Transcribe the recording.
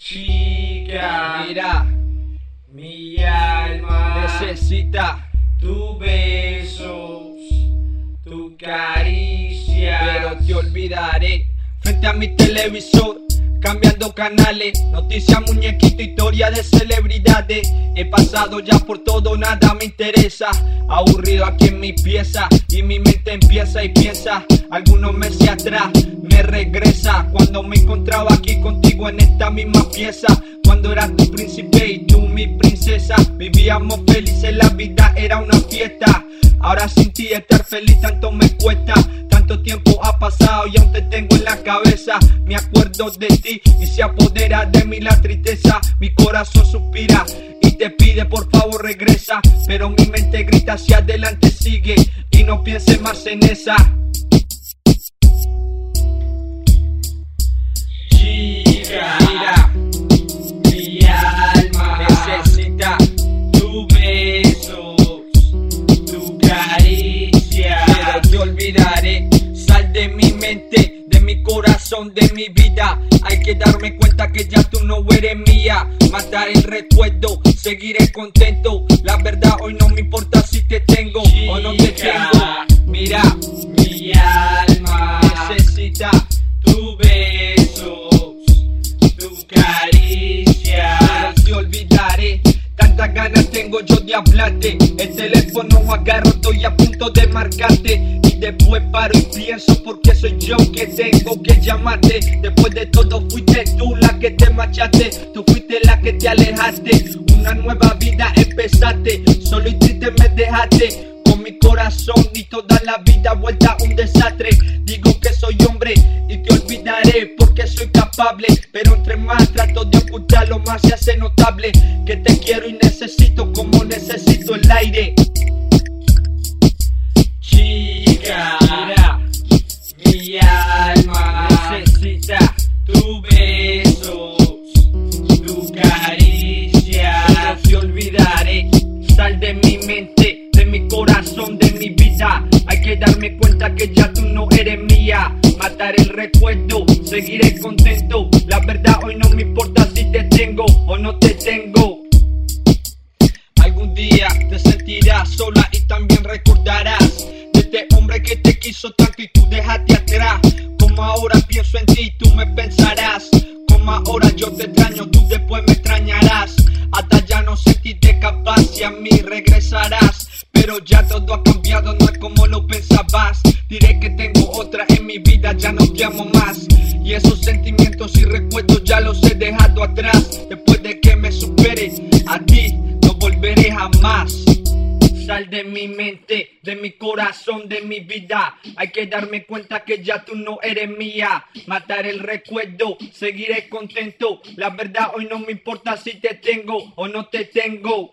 Chica, mira, mi alma necesita tus besos, tu caricia, pero te olvidaré. Frente a mi televisor, cambiando canales, noticias, muñequito, historia de celebridades. He pasado ya por todo, nada me interesa. Aburrido aquí en mi pieza y mi mente empieza y piensa. Algunos meses atrás me regresa cuando me encontraba aquí contigo en esta misma pieza. Cuando eras tu príncipe y tú mi princesa, vivíamos felices, la vida era una fiesta. Ahora sin ti estar feliz tanto me cuesta. Tanto tiempo ha pasado y aún te tengo en la cabeza. Me acuerdo de ti y se apodera de mí la tristeza. Mi corazón suspira y te pide por favor regresa, pero mi mente grita hacia adelante sigue y no pienses más en esa. chica, Mira, mi alma necesita tus besos, tu caricia, pero te olvidaré. Sal de mi mente, de mi corazón, de mi vida. Hay que darme cuenta que ya tú no eres mía. Matar el recuerdo, seguiré contento. La verdad hoy no me importa si te tengo o no te tengo. Mira, mi alma necesita tus besos, tu caricia, pero te olvidaré. Tantas ganas tengo yo de hablarte. El teléfono agarro, estoy a punto de marcarte. Y después paro y pienso porque soy yo que tengo que llamarte. Después de todo fuiste tú la que te marchaste. Tú fuiste la que te alejaste. Una nueva vida empezaste. Solo y triste me dejaste. Con mi corazón y toda la vida vuelta un desastre. Digo que soy hombre y te olvidaré porque soy capaz, pero entre más trato de ocultarlo más se hace notable que te quiero y necesito como necesito el aire. chica, Mira, mi alma necesita tus besos, tu caricia, pero te olvidaré. Sal de mi mente, de mi corazón, de mi vida. Hay que darme cuenta que ya tú no eres mía. Matar el recuerdo, seguiré contento. La verdad hoy no me importa si te tengo o no te tengo. Algún día te sentirás sola y también recordarás de este hombre que te quiso tanto y tú dejaste atrás. Como ahora pienso en ti, tú me pensarás. Como ahora yo te extraño, tú después me extrañarás. Hasta ya no sentirte capaz y a mí regresarás. Pero ya todo ha cambiado, no es como lo pensabas. Diré que tengo otra en mi vida, ya no te amo más. Y esos sentimientos y recuerdos ya los he dejado atrás. Después de que me supere, a ti no volveré jamás. Sal de mi mente, de mi corazón, de mi vida. Hay que darme cuenta que ya tú no eres mía. Matar el recuerdo, seguiré contento. La verdad hoy no me importa si te tengo o no te tengo.